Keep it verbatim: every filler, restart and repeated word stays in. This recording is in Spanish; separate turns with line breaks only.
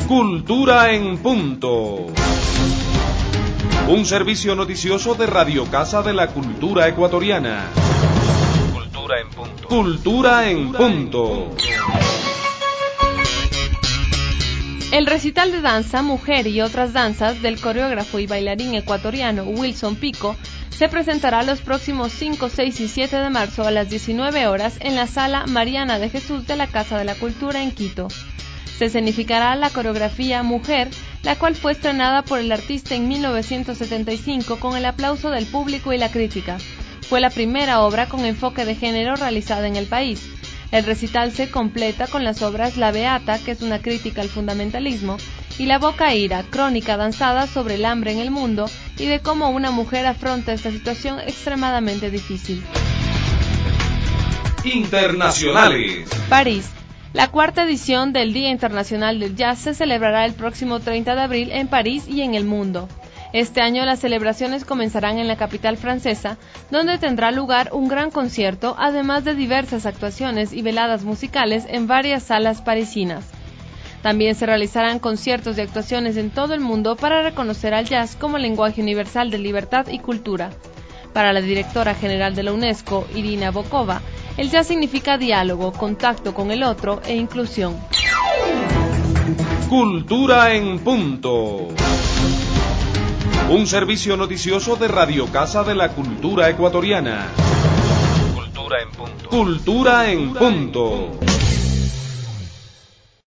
Cultura en Punto. Un servicio noticioso de Radio Casa de la Cultura Ecuatoriana. Cultura en Punto. Cultura en Punto.
El recital de danza, mujer y otras danzas del coreógrafo y bailarín ecuatoriano Wilson Pico se presentará los próximos cinco, seis y siete de marzo a las diecinueve horas en la Sala Mariana de Jesús de la Casa de la Cultura en Quito. Se escenificará la coreografía Mujer, la cual fue estrenada por el artista en mil novecientos setenta y cinco con el aplauso del público y la crítica. Fue la primera obra con enfoque de género realizada en el país. El recital se completa con las obras La Beata, que es una crítica al fundamentalismo, y La Boca Ira, crónica danzada sobre el hambre en el mundo y de cómo una mujer afronta esta situación extremadamente difícil.
Internacionales.
París. La cuarta edición del Día Internacional del Jazz se celebrará el próximo treinta de abril en París y en el mundo. Este año las celebraciones comenzarán en la capital francesa, donde tendrá lugar un gran concierto, además de diversas actuaciones y veladas musicales en varias salas parisinas. También se realizarán conciertos y actuaciones en todo el mundo para reconocer al jazz como lenguaje universal de libertad y cultura. Para la directora general de la UNESCO, Irina Bokova, el jazz significa diálogo, contacto con el otro e inclusión.
Cultura en Punto. Un servicio noticioso de Radio Casa de la Cultura Ecuatoriana. Cultura en Punto. Cultura en Punto.